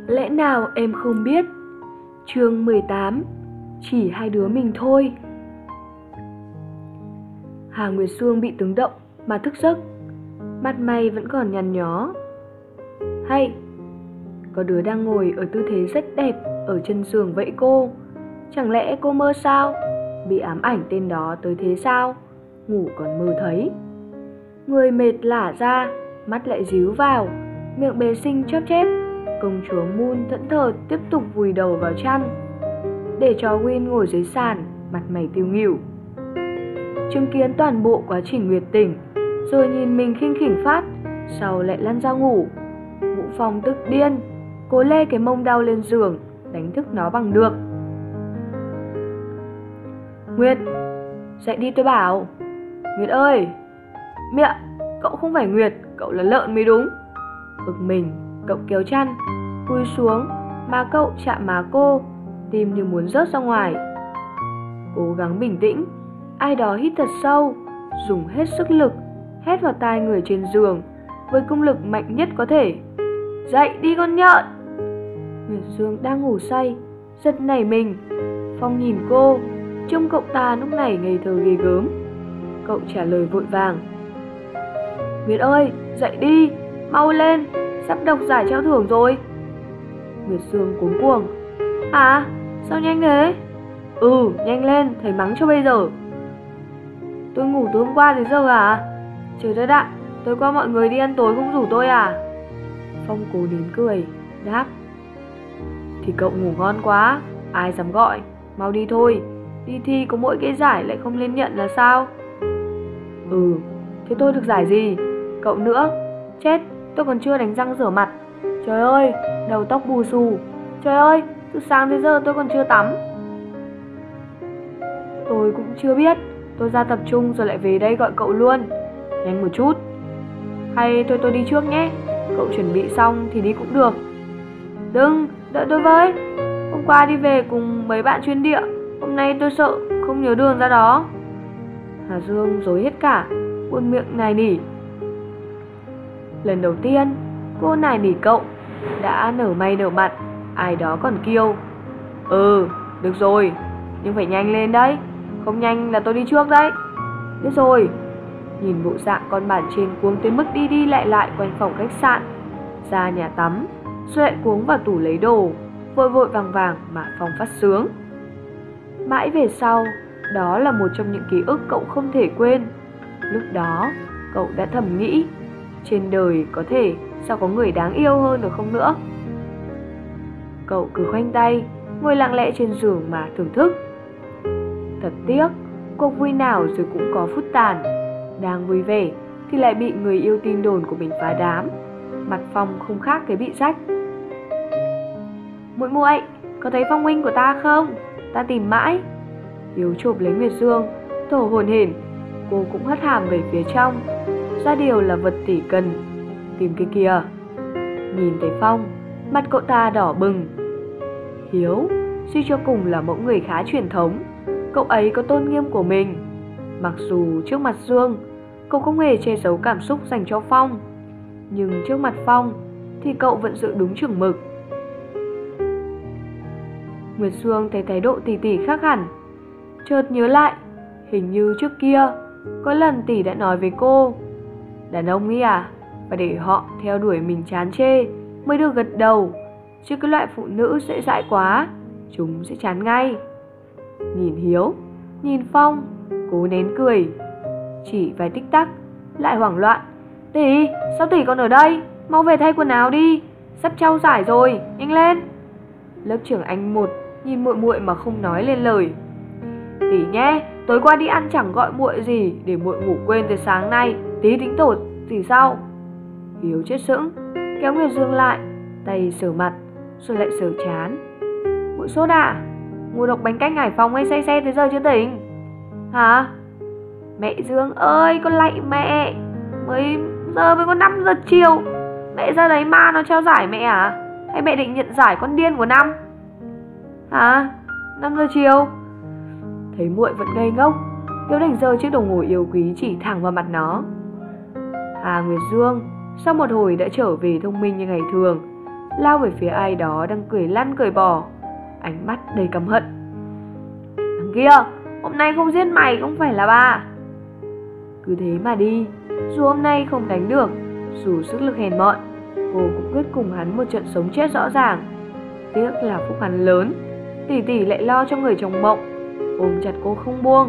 Lẽ nào em không biết? Chương 18. Chỉ hai đứa mình thôi. Hà Nguyệt Sương bị tiếng động mà thức giấc, mặt mày vẫn còn nhăn nhó. Hay, có đứa đang ngồi ở tư thế rất đẹp ở chân giường vậy cô? Chẳng lẽ cô mơ sao? Bị ám ảnh tên đó tới thế sao? Ngủ còn mơ thấy. Người mệt lả ra, mắt lại díu vào, miệng bề sinh chóp chép. Công chúa Moon thẫn thờ tiếp tục vùi đầu vào chăn, để cho Win ngồi dưới sàn, mặt mày tiêu nghỉu. Chứng kiến toàn bộ quá trình Nguyệt tỉnh, rồi nhìn mình khinh khỉnh phát, sau lại lăn ra ngủ. Vũ Phong tức điên, cố lê cái mông đau lên giường, đánh thức nó bằng được. Nguyệt, dậy đi tôi bảo. Nguyệt ơi! Mẹ, cậu không phải Nguyệt, cậu là lợn mới đúng. Bực mình, cậu kéo chăn, cúi xuống mà cậu chạm má cô, tim như muốn rớt ra ngoài. Cố gắng bình tĩnh, ai đó hít thật sâu, dùng hết sức lực, hét vào tai người trên giường với công lực mạnh nhất có thể. Dậy đi con nhợn! Nguyệt Dương đang ngủ say, giật nảy mình. Phong nhìn cô, trông cậu ta lúc này ngây thơ ghê gớm. Cậu trả lời vội vàng. Nguyệt ơi, dậy đi, mau lên, sắp đọc giải trao thưởng rồi. Nguyệt Dương cuống cuồng. À, sao nhanh thế? Nhanh lên, thầy mắng cho bây giờ. Tôi ngủ từ hôm qua đến giờ à? Trời đất ạ, tối qua mọi người đi ăn tối không rủ tôi à? Phong cố nín cười, đáp. Thì cậu ngủ ngon quá, ai dám gọi, mau đi thôi. Đi thi có mỗi cái giải lại không lên nhận là sao? Thế tôi được giải gì? Cậu nữa? Chết, tôi còn chưa đánh răng rửa mặt. Trời ơi, đầu tóc bù xù. Trời ơi, từ sáng tới giờ tôi còn chưa tắm. Tôi cũng chưa biết, tôi ra tập trung rồi lại về đây gọi cậu luôn. Nhanh một chút. Hay thôi tôi đi trước nhé, cậu chuẩn bị xong thì đi cũng được. Đừng, đợi tôi với. Hôm qua đi về cùng mấy bạn chuyên địa, hôm nay tôi sợ không nhớ đường ra đó. Hà Dương rối hết cả, buồn miệng nài nỉ. Lần đầu tiên cô nài nỉ cậu đã nở mày nở mặt, ai đó còn kêu. Được rồi, nhưng phải nhanh lên đấy, không nhanh là tôi đi trước đấy. Biết rồi. Nhìn bộ dạng con bản trên cuống tới mức đi đi lại lại quanh phòng khách sạn, ra nhà tắm, rồi lại cuống vào tủ lấy đồ, vội vội vàng vàng mà Phong phát sướng. Mãi về sau, đó là một trong những ký ức cậu không thể quên. Lúc đó, cậu đã thầm nghĩ, trên đời có thể sao có người đáng yêu hơn được không nữa. Cậu cứ khoanh tay, ngồi lặng lẽ trên giường mà thưởng thức. Thật tiếc, cuộc vui nào rồi cũng có phút tàn. Đang vui vẻ thì lại bị người yêu tin đồn của mình phá đám. Mặt Phong không khác cái bị rách. Muội muội, có thấy Phong huynh của ta không? Ta tìm mãi. Hiếu chộp lấy Nguyệt Dương, thở hổn hển. Cô cũng hất hàm về phía trong. Ra điều là vật tỷ cần. Tìm cái kìa. Nhìn thấy Phong, mặt cậu ta đỏ bừng. Hiếu, suy cho cùng là mẫu người khá truyền thống. Cậu ấy có tôn nghiêm của mình. Mặc dù trước mặt Dương, cậu không hề che giấu cảm xúc dành cho Phong, nhưng trước mặt Phong thì cậu vẫn giữ đúng chừng mực. Nguyệt Dương thấy thái độ tỷ tỷ khác hẳn, chợt nhớ lại, hình như trước kia có lần tỷ đã nói với cô, đàn ông ý à, phải để họ theo đuổi mình chán chê mới được gật đầu, chứ cái loại phụ nữ dễ dãi quá, chúng sẽ chán ngay. Nhìn Hiếu, nhìn Phong, cố nén cười. Chỉ vài tích tắc lại hoảng loạn. Tỷ, sao tỷ còn ở đây? Mau về thay quần áo đi, sắp trao giải rồi, nhanh lên. Lớp trưởng Anh một nhìn muội muội mà không nói lên lời. Tỷ nhé, tối qua đi ăn chẳng gọi muội gì, để muội ngủ quên từ sáng nay, tí tính tổ tỷ sau. Hiếu chết sững, kéo Nguyệt Dương lại, tay sờ mặt, rồi lại sờ trán. Muội sốt à? Ngủ độc bánh canh Hải Phòng hay say xe tới giờ chưa tỉnh? Hả? Mẹ Dương ơi, con lạy mẹ, mới có 5 giờ chiều. Mẹ ra đấy ma nó trao giải mẹ à? Hay mẹ định nhận giải con điên của năm? Hả? 5 giờ chiều? Thấy muội vẫn ngây ngốc, Hiếu đành giơ chiếc đồng hồ yêu quý chỉ thẳng vào mặt nó. Hà Nguyệt Dương sau một hồi đã trở về thông minh như ngày thường, lao về phía ai đó đang cười lăn cười bò, ánh mắt đầy căm hận. Thằng kia, hôm nay không giết mày không phải là ba. Cứ thế mà đi, dù hôm nay không đánh được, dù sức lực hèn mọn, cô cũng quyết cùng hắn một trận sống chết rõ ràng. Tiếc là phúc hắn lớn, tỷ tỷ lại lo cho người chồng mộng, ôm chặt cô không buông.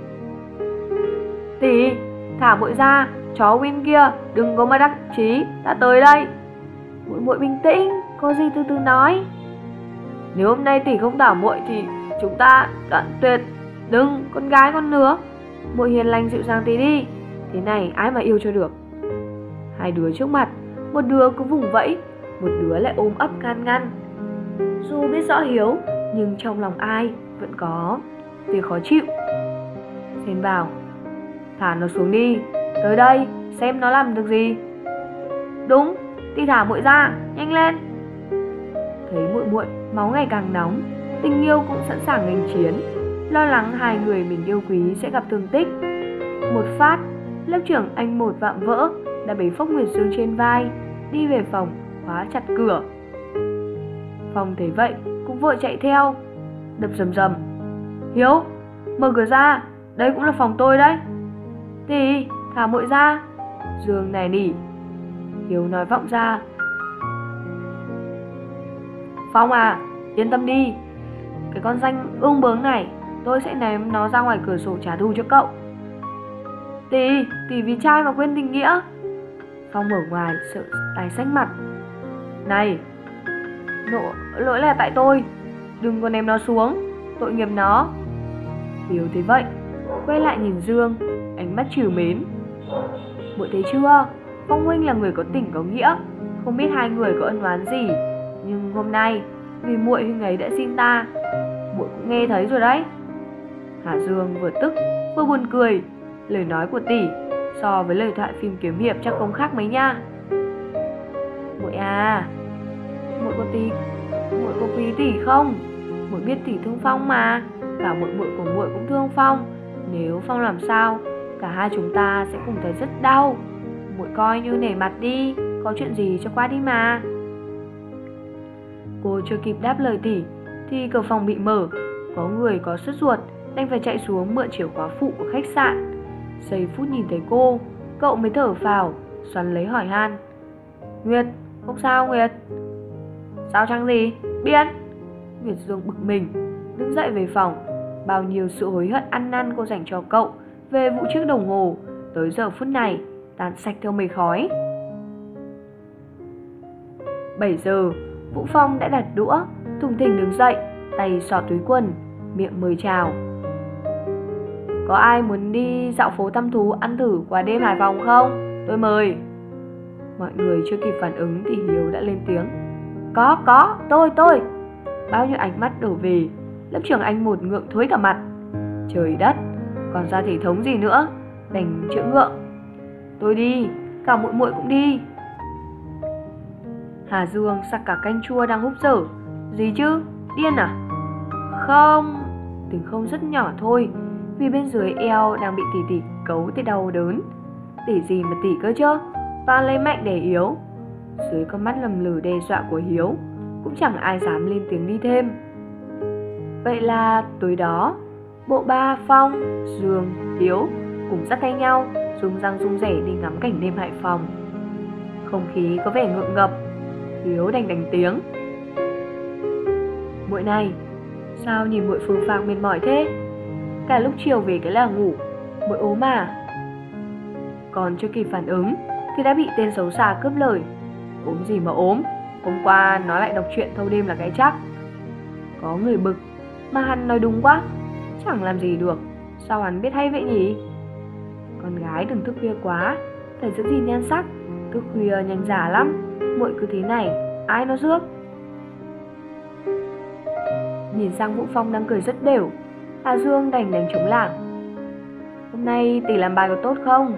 Tỷ, thả muội ra, chó Win kia, đừng có mà đắc chí, ta tới đây. Muội bình tĩnh, có gì từ từ nói. Nếu hôm nay tỷ không thả muội thì chúng ta đoạn tuyệt. Đừng, con gái con nữa. Muội hiền lành dịu dàng tí đi, thế này ai mà yêu cho được. Hai đứa trước mặt, một đứa cứ vùng vẫy, một đứa lại ôm ấp can ngăn. Dù biết rõ hiếu, nhưng trong lòng ai vẫn có tiếng khó chịu. Xen vào, thả nó xuống đi, tới đây xem nó làm được gì. Đúng, tỷ thả muội ra, nhanh lên. Thấy muội máu ngày càng nóng, tình yêu cũng sẵn sàng nghênh chiến, lo lắng hai người mình yêu quý sẽ gặp thương tích. Một phát, lớp trưởng anh một vạm vỡ đã bế Phốc Nguyệt Dương trên vai, đi về phòng khóa chặt cửa. Phong thấy vậy cũng vội chạy theo, đập rầm rầm. Hiếu, mở cửa ra, đây cũng là phòng tôi đấy. Tỷ, thả muội ra. Dương nài nỉ. Hiếu nói vọng ra. Phong à, yên tâm đi, cái con danh ương bướng này tôi sẽ ném nó ra ngoài cửa sổ trả thù cho cậu. Tỷ vì trai mà quên tình nghĩa. Phong ở ngoài sợ tái xanh mặt. Này, lỗi là tại tôi, đừng có ném nó xuống, tội nghiệp nó. Hiếu thấy vậy, quay lại nhìn Dương, ánh mắt trìu mến. Muội thấy chưa, Phong huynh là người có tình có nghĩa, không biết hai người có ân oán gì, nhưng hôm nay vì muội huynh ấy đã xin ta, muội cũng nghe thấy rồi đấy. Hà Dương vừa tức vừa buồn cười, lời nói của tỷ so với lời thoại phim kiếm hiệp chắc không khác mấy nha. Muội à, muội có quý tỷ không? Muội biết tỷ thương Phong mà, cả muội của muội cũng thương Phong. Nếu Phong làm sao, cả hai chúng ta sẽ cùng thấy rất đau. Muội coi như nể mặt đi, có chuyện gì cho qua đi mà. Cô chưa kịp đáp lời tỷ thì cửa phòng bị mở, có người có sốt ruột đành phải chạy xuống mượn chìa khóa phụ của khách sạn. Giây phút nhìn thấy cô, cậu mới thở phào, xoắn lấy hỏi han. Nguyệt, không sao Nguyệt? Sao chẳng gì, biết. Nguyệt Dương bực mình, đứng dậy về phòng. Bao nhiêu sự hối hận ăn năn cô dành cho cậu về vụ chiếc đồng hồ, tới giờ phút này tan sạch theo mây khói. 7 giờ, Vũ Phong đã đặt đũa, thùng thình đứng dậy, tay xỏ túi quần, miệng mời chào. Có ai muốn đi dạo phố thăm thú ăn thử quà đêm Hải Phòng không? Tôi mời. Mọi người chưa kịp phản ứng thì Hiếu đã lên tiếng. Có, tôi. Bao nhiêu ánh mắt đổ về, lớp trưởng anh một ngượng thối cả mặt. Trời đất, còn ra thể thống gì nữa, đành chữa ngượng. Tôi đi, cả muội cũng đi. Hà Dương sặc cả canh chua đang húp dở. Gì chứ, điên à? Không, tiếng không rất nhỏ thôi, vì bên dưới eo đang bị tỷ cấu tới đau đớn. Tỷ gì mà tỷ cơ chứ, toàn lấy mạnh để yếu. Dưới con mắt lầm lử đe dọa của Hiếu, cũng chẳng ai dám lên tiếng đi thêm. Vậy là tối đó, bộ ba Phong, Dương, Hiếu cùng dắt tay nhau rung răng rung rẩy đi ngắm cảnh đêm Hải Phòng. Không khí có vẻ ngượng ngập, Hiếu đành đánh tiếng. Muội này, sao nhìn muội phừng phang mệt mỏi thế? Cả lúc chiều về cái là ngủ, muội ốm à? Còn chưa kịp phản ứng thì đã bị tên xấu xa cướp lời. Ốm gì mà ốm, hôm qua nó lại đọc truyện thâu đêm là cái chắc. Có người bực, mà hắn nói đúng quá, chẳng làm gì được, sao hắn biết hay vậy nhỉ? Con gái đừng thức khuya quá, phải giữ gìn nhan sắc, thức khuya nhanh già lắm, muội cứ thế này, ai nó rước? Nhìn sang Vũ Phong đang cười rất đều, Hà Dương đành đánh trống lảng. Hôm nay tỷ làm bài có tốt không?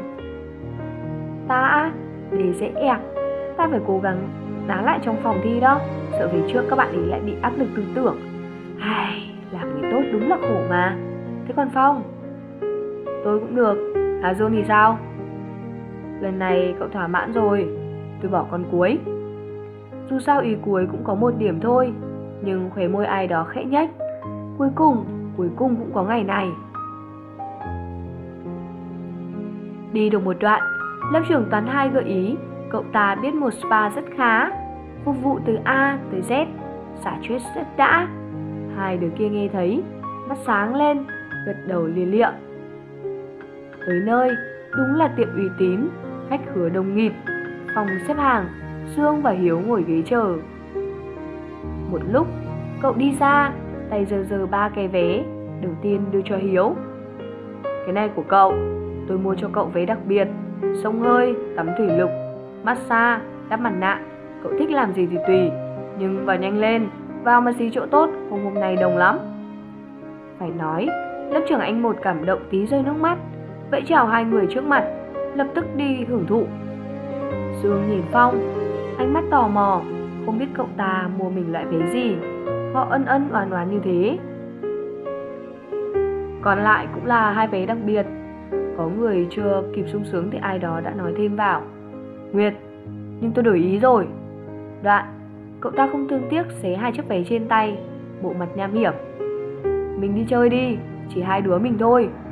Ta để dễ ẹc, ta phải cố gắng đá lại trong phòng thi đó, sợ về trước các bạn ấy lại bị áp lực tư tưởng. Hay, làm người tốt đúng là khổ mà. Thế còn Phong? Tôi cũng được. Hà Dương thì sao? Lần này cậu thỏa mãn rồi, tôi bỏ con cuối. Dù sao ý cuối cũng có 1 điểm thôi, nhưng khóe môi ai đó khẽ nhếch. Cuối cùng cũng có ngày này. Đi được một đoạn, lớp trưởng toán 2 gợi ý cậu ta biết một spa rất khá, phục vụ từ A tới Z, xả stress rất đã. Hai đứa kia nghe thấy, mắt sáng lên, gật đầu lia lịa. Tới nơi, đúng là tiệm uy tín, khách khứa đông nghịt, phòng xếp hàng, Sương và Hiếu ngồi ghế chờ. Một lúc, cậu đi ra, tay giơ 3 cái vé, đầu tiên đưa cho Hiếu. Cái này của cậu, tôi mua cho cậu vé đặc biệt, xông hơi, tắm thủy lục, massage, đắp mặt nạ, cậu thích làm gì thì tùy, nhưng vào nhanh lên, vào mà xí chỗ tốt, hôm nay đông lắm. Phải nói, lớp trưởng anh một cảm động tí rơi nước mắt, vẫy chào hai người trước mặt, lập tức đi hưởng thụ. Sương nhìn Phong, ánh mắt tò mò, không biết cậu ta mua mình loại vé gì, họ ân oán như thế. Còn lại cũng là 2 vé đặc biệt. Có người chưa kịp sung sướng thì ai đó đã nói thêm vào: Nguyệt, nhưng tôi đổi ý rồi. Đoạn, cậu ta không thương tiếc xé 2 chiếc vé trên tay, bộ mặt nham hiểm. Mình đi chơi đi, chỉ 2 đứa mình thôi.